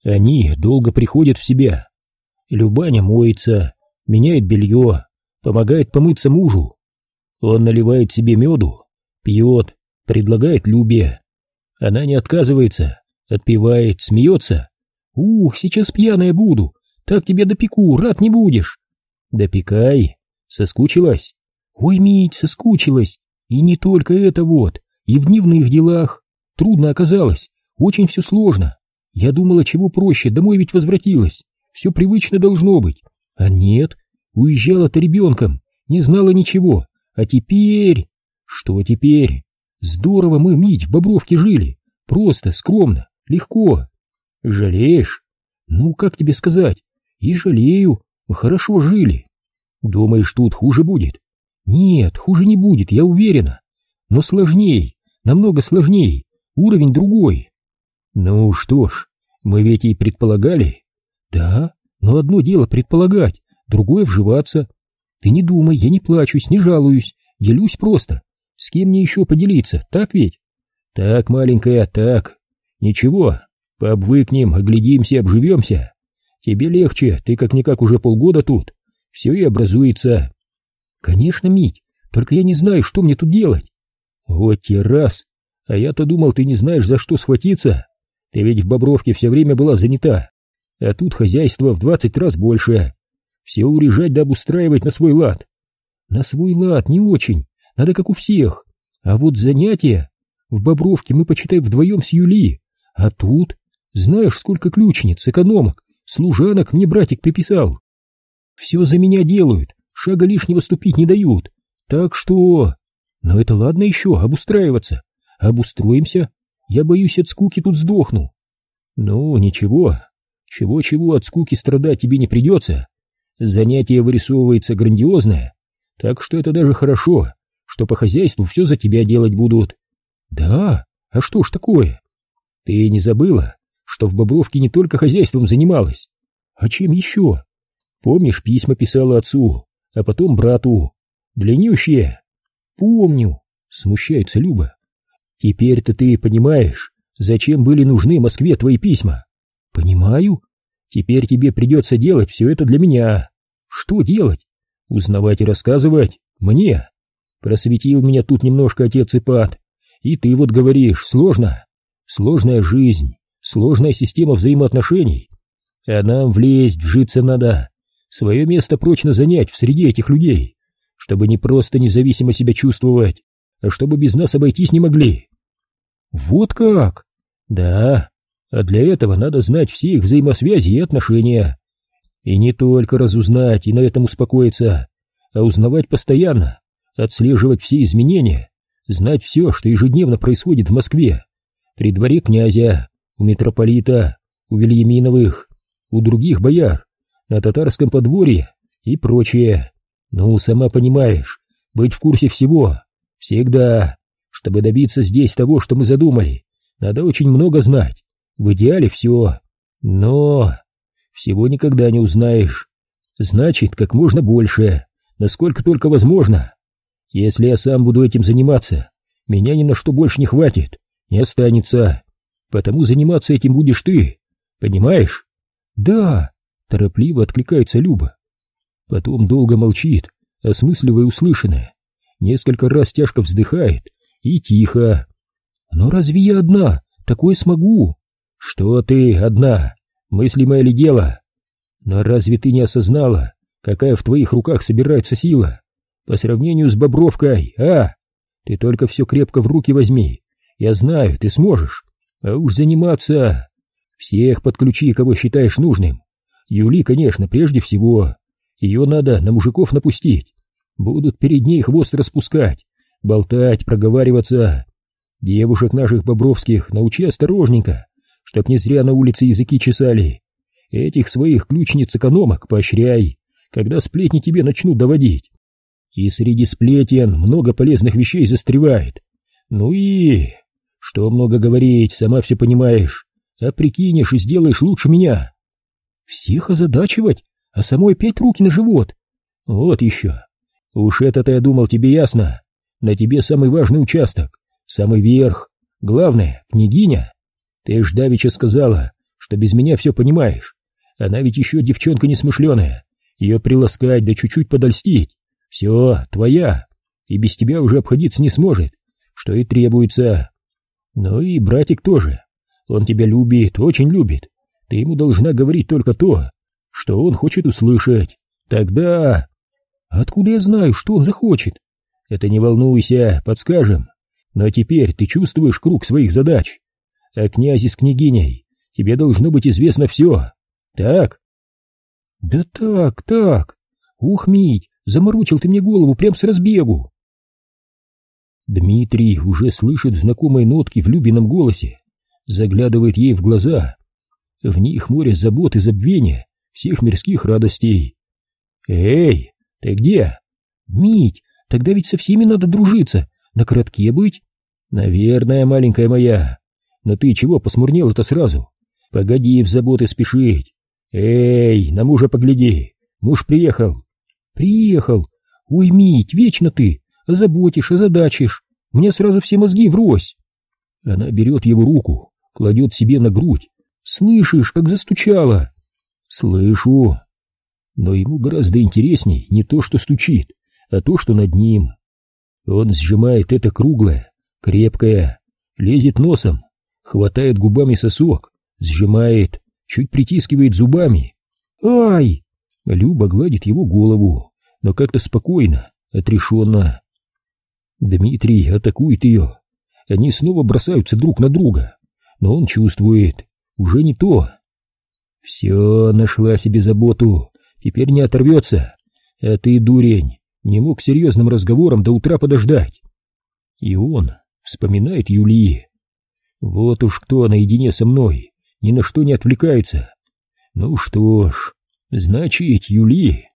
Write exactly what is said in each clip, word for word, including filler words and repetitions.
Они долго приходят в себя. Любаня моется, меняет белье, помогает помыться мужу. Он наливает себе меду, пьет, предлагает Любе. Она не отказывается, отпивает, смеется. «Ух, сейчас пьяная буду, так тебя допеку, рад не будешь». «Допекай, соскучилась?» «Ой, Мить, соскучилась, и не только это вот, и в дневных делах. Трудно оказалось, очень все сложно. Я думала, чего проще, домой ведь возвратилась, все привычно должно быть. А нет, уезжала-то ребенком, не знала ничего, а теперь...» «Что теперь? Здорово мы, Мить, в Бобровке жили, просто, скромно, легко. Жалеешь?» «Ну, как тебе сказать, и жалею, хорошо жили». «Думаешь, тут хуже будет?» «Нет, хуже не будет, я уверена. Но сложней, намного сложней, уровень другой». «Ну что ж, мы ведь и предполагали». «Да, но одно дело предполагать, другое вживаться. Ты не думай, я не плачусь, не жалуюсь, делюсь просто. С кем мне еще поделиться, так ведь?» «Так, маленькая, так. Ничего, пообвыкнем, оглядимся, обживемся. Тебе легче, ты как-никак уже полгода тут, все и образуется». «Конечно, Мить, только я не знаю, что мне тут делать». «Вот те раз, а я-то думал, ты не знаешь, за что схватиться. Ты ведь в Бобровке все время была занята, а тут хозяйство в двадцать раз больше. Все урежать да обустраивать на свой лад». «На свой лад не очень, надо как у всех. А вот занятия... В Бобровке мы, почитай, вдвоем с Юли, а тут... Знаешь, сколько ключниц, экономок, служанок мне братик приписал. Все за меня делают, шага лишнего ступить не дают. Так что... Но это ладно еще, обустраиваться. Обустроимся. Я боюсь, от скуки тут сдохну». «Ну, ничего. Чего-чего, от скуки страдать тебе не придется. Занятие вырисовывается грандиозное, так что это даже хорошо, что по хозяйству все за тебя делать будут». «Да? А что ж такое?» «Ты не забыла, что в Бобровке не только хозяйством занималась? А чем еще? Помнишь, письма писала отцу, а потом брату? Длиннющие?» «Помню», — смущается Люба. «Теперь-то ты понимаешь, зачем были нужны Москве твои письма?» «Понимаю. Теперь тебе придется делать все это для меня». «Что делать?» «Узнавать и рассказывать мне. Просветил меня тут немножко отец Ипат. И ты вот говоришь, сложно. Сложная жизнь, сложная система взаимоотношений. А нам влезть, вжиться надо, свое место прочно занять в среде этих людей, чтобы не просто независимо себя чувствовать, а чтобы без нас обойтись не могли». «Вот как?» «Да, а для этого надо знать все их взаимосвязи и отношения. И не только разузнать и на этом успокоиться, а узнавать постоянно, отслеживать все изменения, знать все, что ежедневно происходит в Москве, при дворе князя, у митрополита, у Вильяминовых, у других бояр, на татарском подворье и прочее. Ну, сама понимаешь, быть в курсе всего, всегда. Чтобы добиться здесь того, что мы задумали, надо очень много знать, в идеале все. Но всего никогда не узнаешь. Значит, как можно больше, насколько только возможно. Если я сам буду этим заниматься, меня ни на что больше не хватит, не останется. Потому заниматься этим будешь ты, понимаешь?» «Да», — торопливо откликается Люба. Потом долго молчит, осмысливая услышанное, несколько раз тяжко вздыхает и тихо. «Но разве я одна? Такое смогу?» «Что ты одна? Мыслимое ли дело? Но разве ты не осознала, какая в твоих руках собирается сила? По сравнению с Бобровкой, а? Ты только все крепко в руки возьми. Я знаю, ты сможешь. А уж заниматься... Всех подключи, кого считаешь нужным. Юли, конечно, прежде всего. Ее надо на мужиков напустить. Будут перед ней хвост распускать, болтать, проговариваться. Девушек наших бобровских научи осторожненько, чтоб не зря на улице языки чесали. Этих своих ключниц-экономок поощряй, когда сплетни тебе начнут доводить. И среди сплетен много полезных вещей застревает. Ну и... Что много говорить, сама все понимаешь. А прикинешь и сделаешь лучше меня. Всех озадачивать, а самой опять руки на живот. Вот еще. Уж это-то я думал, тебе ясно. На тебе самый важный участок, самый верх. Главное, княгиня. Ты ж давеча сказала, что без меня все понимаешь. Она ведь еще девчонка несмышленая. Ее приласкать да чуть-чуть подольстить. Все, твоя. И без тебя уже обходиться не сможет, что и требуется. Ну и братик тоже. Он тебя любит, очень любит. Ты ему должна говорить только то, что он хочет услышать. Тогда... Откуда я знаю, что он захочет? Это не волнуйся, подскажем. Но теперь ты чувствуешь круг своих задач. О князе с княгиней тебе должно быть известно все. Так? Да так, так. Ух, Мить, заморочил ты мне голову прям с разбегу. Дмитрий уже слышит знакомые нотки в Любином голосе, заглядывает ей в глаза. В них море забот и забвения всех мирских радостей. Эй, ты где? Мить, тогда ведь со всеми надо дружиться, на коротке быть. Наверное, маленькая моя. Но ты чего посмурнела-то сразу? Погоди в заботы спешить. Эй, на мужа погляди. Муж приехал. Приехал. Ой, Мить, вечно ты озаботишь, озадачишь. Мне сразу все мозги врозь. Она берет его руку, кладет себе на грудь. Слышишь, как застучала? Слышу. Но ему гораздо интересней не то, что стучит, а то, что над ним. Он сжимает это круглое, крепкое, лезет носом, хватает губами сосок, сжимает, чуть притискивает зубами. Ай! Люба гладит его голову, но как-то спокойно, отрешенно. Дмитрий атакует ее. Они снова бросаются друг на друга, но он чувствует, уже не то. Все, нашла себе заботу, теперь не оторвется. А ты, дурень, не мог серьезным разговором до утра подождать. И он вспоминает Юлии. Вот уж кто наедине со мной ни на что не отвлекается. Ну что ж, значит, Юли.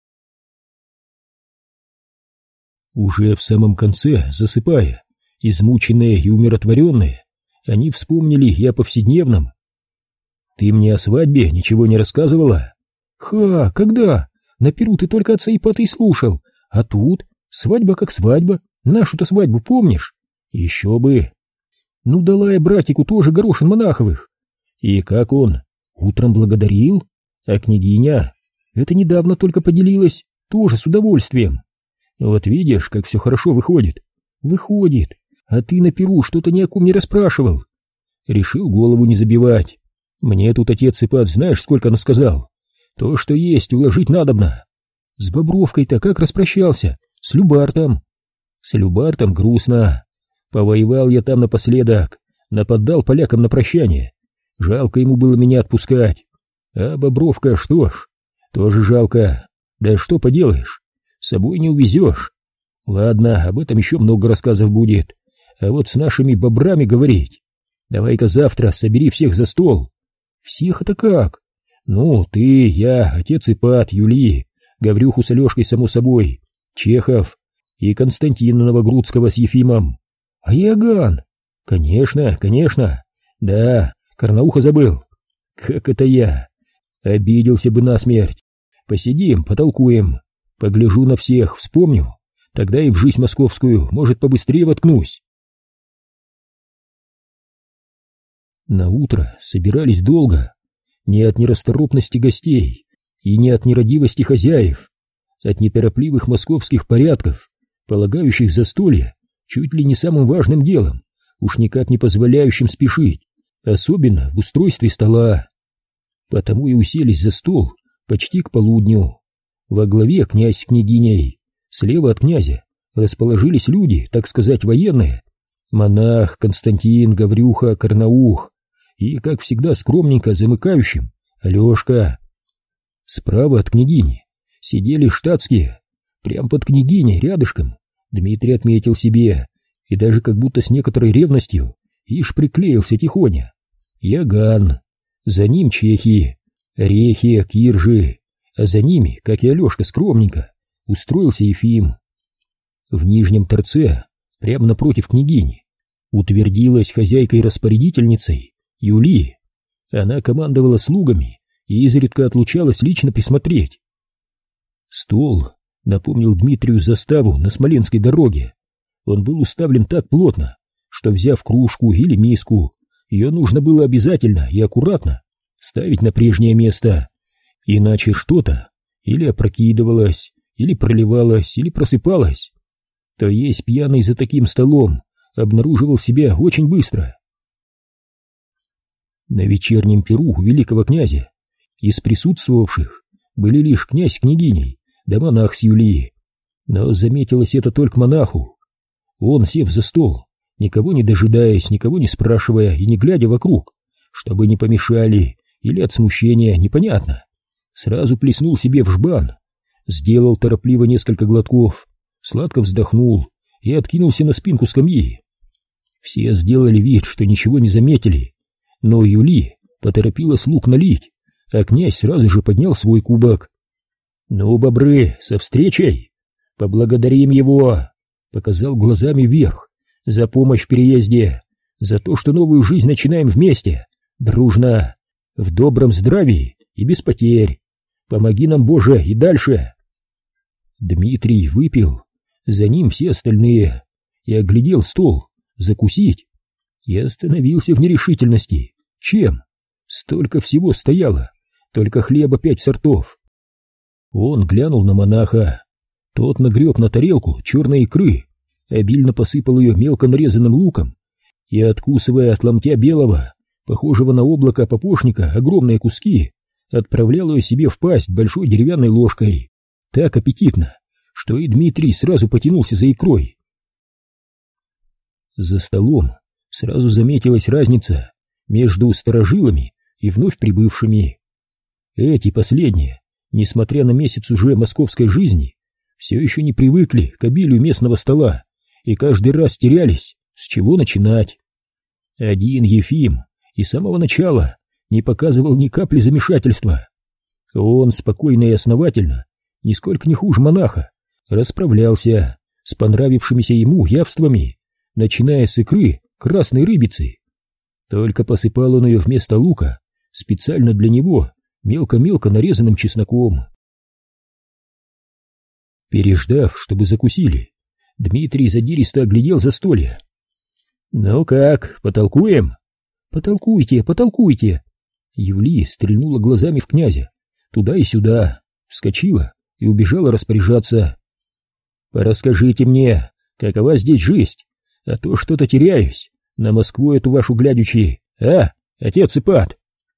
Уже в самом конце, засыпая, измученные и умиротворенные, они вспомнили и о повседневном. Ты мне о свадьбе ничего не рассказывала? Ха, когда? На Перу ты только отца Ипата и слушал, а тут свадьба как свадьба. Нашу-то свадьбу помнишь? Еще бы. Ну дала я братику тоже горошин монаховых. И как он? Утром благодарил? А княгиня? Это недавно только поделилась, тоже с удовольствием. Вот видишь, как все хорошо выходит. Выходит. А ты на Перу что-то ни о ком не расспрашивал. Решил голову не забивать. Мне тут отец Ипат знаешь, сколько насказал? То, что есть, уложить надобно. С Бобровкой-то как распрощался? С Любартом. С Любартом грустно. Повоевал я там напоследок, нападал полякам на прощание. Жалко ему было меня отпускать. А Бобровка, что ж, тоже жалко. Да что поделаешь, с собой не увезешь. Ладно, об этом еще много рассказов будет. А вот с нашими бобрами говорить. Давай-ка завтра собери всех за стол. Всех это как? Ну, ты, я, отец Ипат, Юли, Гаврюху с Алешкой, само собой, Чехов и Константина Новогрудского с Ефимом. А Иоганн? Конечно, конечно. Да, Карнауха забыл. Как это я? Обиделся бы насмерть. Посидим, потолкуем. Погляжу на всех, вспомню. Тогда и в жизнь московскую, может, побыстрее воткнусь. На утро собирались долго. Не от нерасторопности гостей и не от нерадивости хозяев, от неторопливых московских порядков, полагающих застолье чуть ли не самым важным делом, уж никак не позволяющим спешить, особенно в устройстве стола. Потому и уселись за стол почти к полудню. Во главе князь с княгиней, слева от князя расположились люди, так сказать, военные, монах, Константин, Гаврюха, Карнаух и, как всегда, скромненько замыкающим Алешка. Справа от княгини сидели штатские, прям под княгиней, рядышком. Дмитрий отметил себе, и даже как будто с некоторой ревностью, ишь приклеился тихоня. Иоганн, за ним чехи, Рехи, Киржи, а за ними, как и Алешка скромненько, устроился Ефим. В нижнем торце, прямо напротив княгини, утвердилась хозяйкой-распорядительницей Юли. Она командовала слугами и изредка отлучалась лично присмотреть. Стол напомнил Дмитрию заставу на Смоленской дороге. Он был уставлен так плотно, что, взяв кружку или миску, ее нужно было обязательно и аккуратно ставить на прежнее место, иначе что-то или опрокидывалось, или проливалось, или просыпалось. То есть пьяный за таким столом обнаруживал себя очень быстро. На вечернем пиру у великого князя из присутствовавших были лишь князь с княгиней, да монах с Юлией. Но заметилось это только монаху. Он, сев за стол, никого не дожидаясь, никого не спрашивая и не глядя вокруг, чтобы не помешали или от смущения, непонятно, сразу плеснул себе в жбан, сделал торопливо несколько глотков, сладко вздохнул и откинулся на спинку скамьи. Все сделали вид, что ничего не заметили, но Юли поторопила слуг налить, а князь сразу же поднял свой кубок. «Ну, бобры, со встречей! Поблагодарим его!» Показал глазами вверх, за помощь в переезде, за то, что новую жизнь начинаем вместе, дружно, в добром здравии и без потерь. Помоги нам, Боже, и дальше. Дмитрий выпил, за ним все остальные, и оглядел стол, закусить, и остановился в нерешительности. Чем? Столько всего стояло, только хлеба пять сортов. Он глянул на монаха. Тот нагреб на тарелку черной икры, обильно посыпал ее мелко нарезанным луком и, откусывая от ломтя белого, похожего на облако папошника, огромные куски, отправлял ее себе в пасть большой деревянной ложкой. Так аппетитно, что и Дмитрий сразу потянулся за икрой. За столом сразу заметилась разница между старожилами и вновь прибывшими. Эти последние, несмотря на месяц уже московской жизни, все еще не привыкли к обилию местного стола и каждый раз терялись, с чего начинать. Один Ефим и с самого начала не показывал ни капли замешательства. Он спокойно и основательно, нисколько не хуже монаха, расправлялся с понравившимися ему явствами, начиная с икры красной рыбицы. Только посыпал он ее вместо лука специально для него мелко-мелко нарезанным чесноком. Переждав, чтобы закусили, Дмитрий задиристо оглядел застолье. «Ну как, потолкуем?» «Потолкуйте, потолкуйте!» Юли стрельнула глазами в князя, туда и сюда, вскочила и убежала распоряжаться. «Порасскажите мне, какова здесь жизнь, а то что-то теряюсь, на Москву эту вашу глядячи, а, отец Ипат?»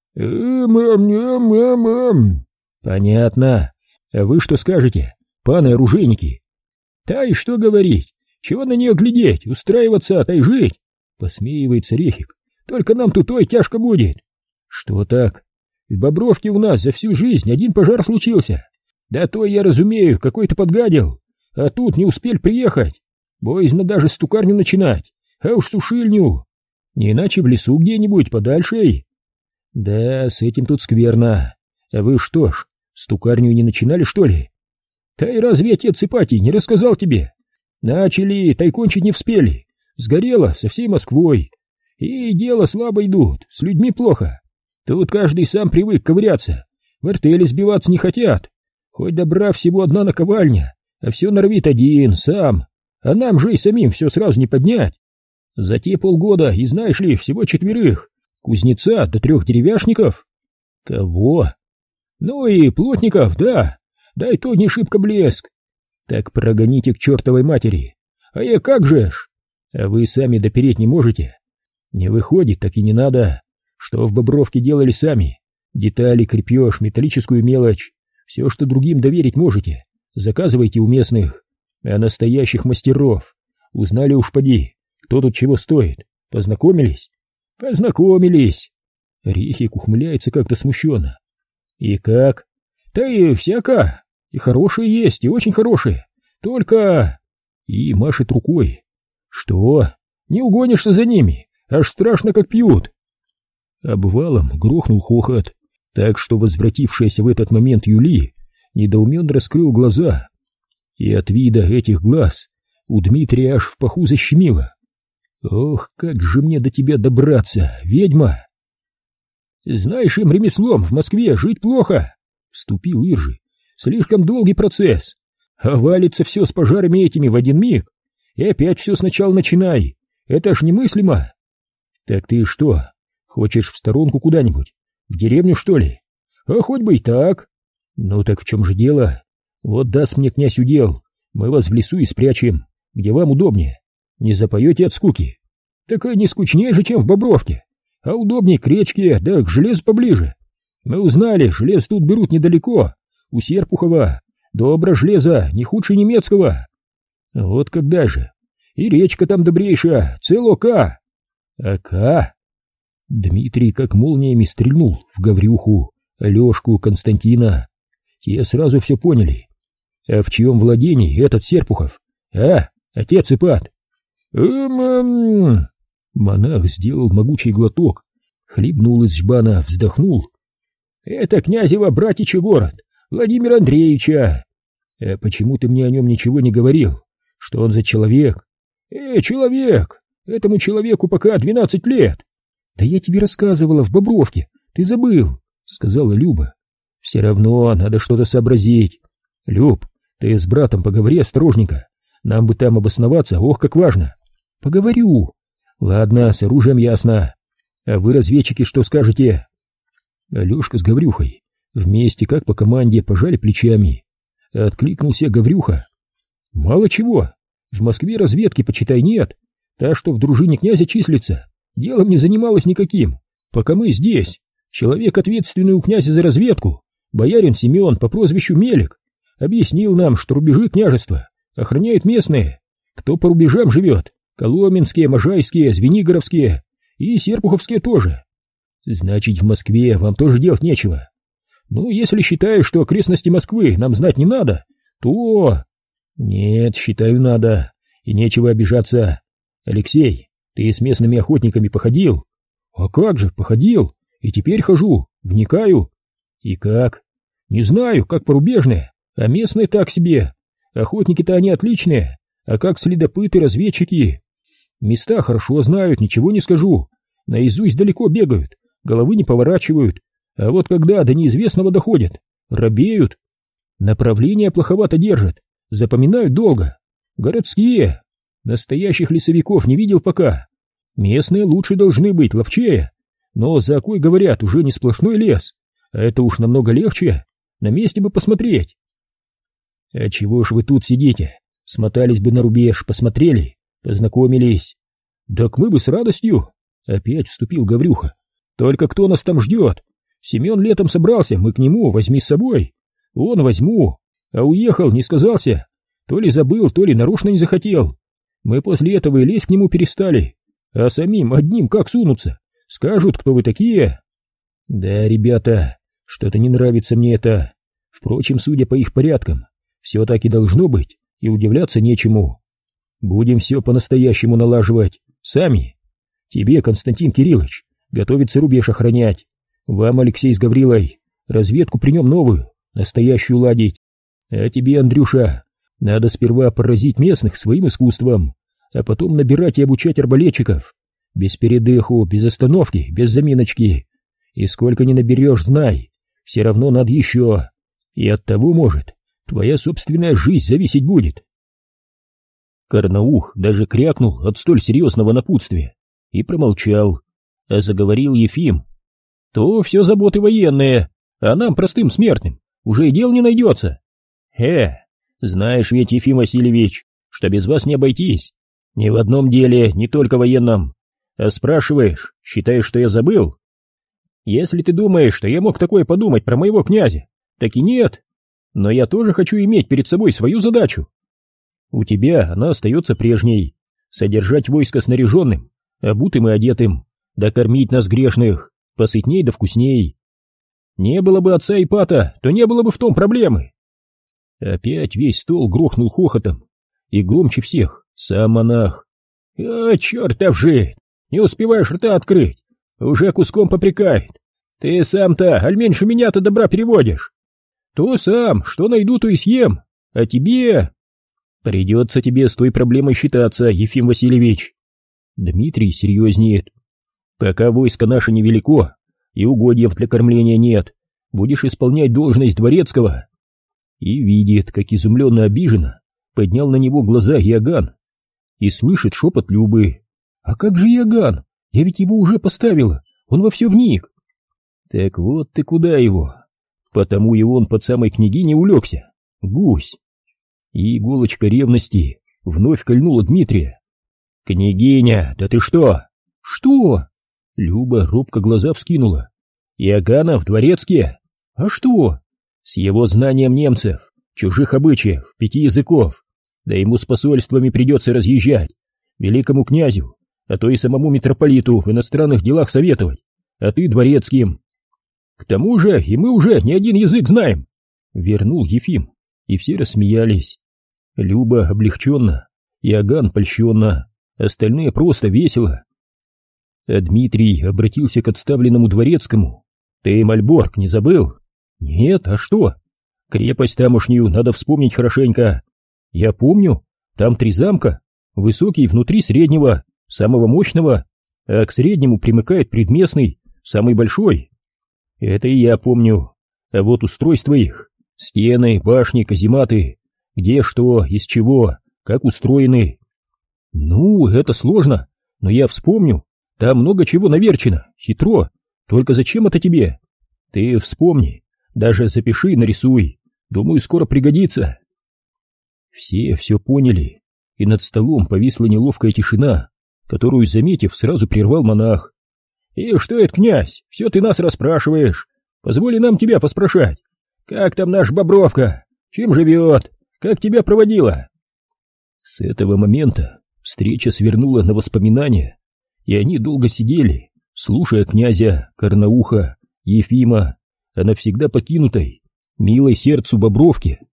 «Эм-эм-эм-эм-эм...» «Понятно. А вы что скажете, паны-оружейники?» «Та и что говорить, чего на нее глядеть, устраиваться, та и жить?» Посмеивается Рехик. «Только нам тут ой тяжко будет». «Что так? В Бобровке у нас за всю жизнь один пожар случился. Да то я разумею, какой-то подгадил, а тут не успели приехать. Боязно даже стукарню начинать, а уж сушильню. Не иначе в лесу где-нибудь подальше». «Да, с этим тут скверно. А вы что ж, стукарню не начинали, что ли?» «Да и разве отец Ипатий не рассказал тебе? Начали, та и кончить не успели. Сгорело со всей Москвой. И дело слабо идут, с людьми плохо. Тут каждый сам привык ковыряться, в артели сбиваться не хотят. Хоть добра всего одна наковальня, а все норовит один, сам. А нам же и самим все сразу не поднять. За те полгода, и знаешь ли, всего четверых. Кузнеца до трех деревяшников». «Кого?» «Ну и плотников, да. Да и то не шибко блеск». «Так прогоните к чертовой матери». «А я как же ж?» «А вы сами допереть не можете?» «Не выходит, так и не надо. Что в Бобровке делали сами? Детали, крепеж, металлическую мелочь. Все, что другим доверить можете, заказывайте у местных. А настоящих мастеров узнали уж поди, кто тут чего стоит. Познакомились?» «Познакомились». Рехик ухмыляется как-то смущенно. «И как?» «Да и всяко. И хорошие есть, и очень хорошие. Только...» И машет рукой. «Что? Не угонишься за ними, аж страшно как пьют». Обвалом грохнул хохот, так что возвратившаяся в этот момент Юли недоуменно раскрыл глаза. И от вида этих глаз у Дмитрия аж в паху защемило. «Ох, как же мне до тебя добраться, ведьма!» «Знаешь, им ремеслом в Москве жить плохо», — вступил Иржи. «Слишком долгий процесс, а валится все с пожарами этими в один миг, и опять все сначала начинай. Это ж немыслимо». «Так ты что, хочешь в сторонку куда-нибудь, В деревню, что ли? А хоть бы и так. Ну так в чем же дело? Вот даст мне князь удел, мы вас в лесу и спрячем, где вам удобнее. Не запоете от скуки. Так и не скучнее же, чем в Бобровке. А удобнее к речке, да к железу поближе. Мы узнали, желез тут берут недалеко, у Серпухова. Добро железо, не худше немецкого. Вот когда же. И речка там добрейшая, цело ока. Ока? Дмитрий как молниями стрельнул в Гаврюху, Алешку, Константина. Те сразу все поняли. А в чьем владении этот Серпухов? А, отец Ипат? Эм-эм... Монах сделал могучий глоток, хлебнул из жбана, вздохнул. Это князева братичий город, Владимира Андреевича. А почему ты мне о нем ничего не говорил? Что он за человек? Э, человек! Этому человеку пока двенадцать лет. Да я тебе рассказывала в Бобровке, ты забыл, сказала Люба. Все равно надо что-то сообразить. Люб, ты с братом поговори осторожненько. Нам бы там обосноваться, ох, как важно. Поговорю. Ладно, с оружием ясно. А вы, разведчики, что скажете? Алешка с Гаврюхой вместе, как по команде, пожали плечами. Откликнулся Гаврюха. Мало чего. В Москве разведки, почитай, нет. Та, что в дружине князя числится, делом не занималась никаким. Пока мы здесь. Человек, ответственный у князя за разведку, боярин Семен по прозвищу Мелик, объяснил нам, что рубежи княжества охраняют местные, кто по рубежам живет, коломенские, можайские, звенигоровские и серпуховские тоже. Значит, в Москве вам тоже делать нечего. Ну, если считаешь, что окрестности Москвы нам знать не надо, то... Нет, считаю, надо, и нечего обижаться. Алексей, ты с местными охотниками походил? А как же, походил, и теперь хожу, вникаю. И как? Не знаю, как порубежные, а местные так себе. Охотники-то они отличные, а как следопыты, разведчики. Места хорошо знают, ничего не скажу. Наизусть далеко бегают, головы не поворачивают. А вот когда до неизвестного доходят, робеют. Направление плоховато держат, запоминают долго. Городские. Настоящих лесовиков не видел пока. Местные лучше должны быть, ловчее. Но за окой, говорят, уже не сплошной лес. А это уж намного легче. На месте бы посмотреть. А чего ж вы тут сидите? Смотались бы на рубеж, посмотрели, познакомились. Так мы бы с радостью. Опять вступил Гаврюха. Только кто нас там ждет? Семен летом собрался, мы к нему, возьми с собой. Он возьму. А уехал, не сказался. То ли забыл, то ли нарочно не захотел. Мы после этого и лезть к нему перестали. А самим одним как сунуться? Скажут, кто вы такие. Да, ребята, что-то не нравится мне это. Впрочем, судя по их порядкам, все так и должно быть, и удивляться нечему. Будем все по-настоящему налаживать, сами. Тебе, Константин Кириллович, готовится рубеж охранять. Вам, Алексей с Гаврилой, разведку при нем новую, настоящую ладить. А тебе, Андрюша, надо сперва поразить местных своим искусством, а потом набирать и обучать арбалетчиков. Без передыху, без остановки, без заминочки. И сколько не наберешь, знай, все равно надо еще. И от того, может, твоя собственная жизнь зависеть будет. Карнаух даже крякнул от столь серьезного напутствия и промолчал, а заговорил Ефим. То все заботы военные, а нам, простым смертным, уже и дел не найдется. Э, знаешь ведь, Ефим Васильевич, что без вас не обойтись. Ни в одном деле, не только военном. А спрашиваешь, считаешь, что я забыл? Если ты думаешь, что я мог такое подумать про моего князя, так и нет. Но я тоже хочу иметь перед собой свою задачу. У тебя она остается прежней. Содержать войско снаряженным, обутым и одетым, да кормить нас грешных, посытней да вкусней. Не было бы отца Ипата, то не было бы в том проблемы. Опять весь стол грохнул хохотом, и громче всех сам монах. А, чертов жить! Не успеваешь рта открыть, уже куском попрекает. Ты сам-то, аль меньше меня-то добра переводишь. То сам, что найду, то и съем, а тебе... Придется тебе с той проблемой считаться, Ефим Васильевич. Дмитрий серьезнеет. Пока войско наше невелико, и угодьев для кормления нет, будешь исполнять должность дворецкого. И видит, как изумленно обиженно поднял на него глаза Иоганн, и слышит шепот Любы. А как же Иоганн? Я ведь его уже поставила, он во все вник. Так вот ты куда его? Потому и он под самой княгиней улегся. Гусь. И иголочка ревности вновь кольнула Дмитрия. «Княгиня, да ты что?» «Что?» Люба робко глаза вскинула. «Иоганн в дворецке?» «А что?» «С его знанием немцев, чужих обычаев, пяти языков. Да ему с посольствами придется разъезжать, великому князю, а то и самому митрополиту в иностранных делах советовать, а ты дворецким. К тому же и мы уже не один язык знаем», — вернул Ефим, и все рассмеялись. Люба облегченно, Иоганн польщенно, остальные просто весело. А Дмитрий обратился к отставленному дворецкому. «Ты Мальборг не забыл?» «Нет, а что?» «Крепость тамошнюю надо вспомнить хорошенько». «Я помню, там три замка, высокий внутри среднего, самого мощного, а к среднему примыкает предместный, самый большой». «Это и я помню, а вот устройство их, стены, башни, казематы, где что, из чего, как устроены». «Ну, это сложно, но я вспомню, там много чего наверчено, хитро, только зачем это тебе? Ты вспомни, даже запиши, нарисуй, думаю, скоро пригодится». Все все поняли, и над столом повисла неловкая тишина, которую, заметив, сразу прервал монах. «И что это, князь, все ты нас расспрашиваешь? Позволь нам тебя поспрашать. Как там наш Бобровка? Чем живет? Как тебя проводила?» С этого момента встреча свернула на воспоминания, и они долго сидели, слушая князя, Карнауха, Ефима, о навсегда покинутой, милой сердцу Бобровке.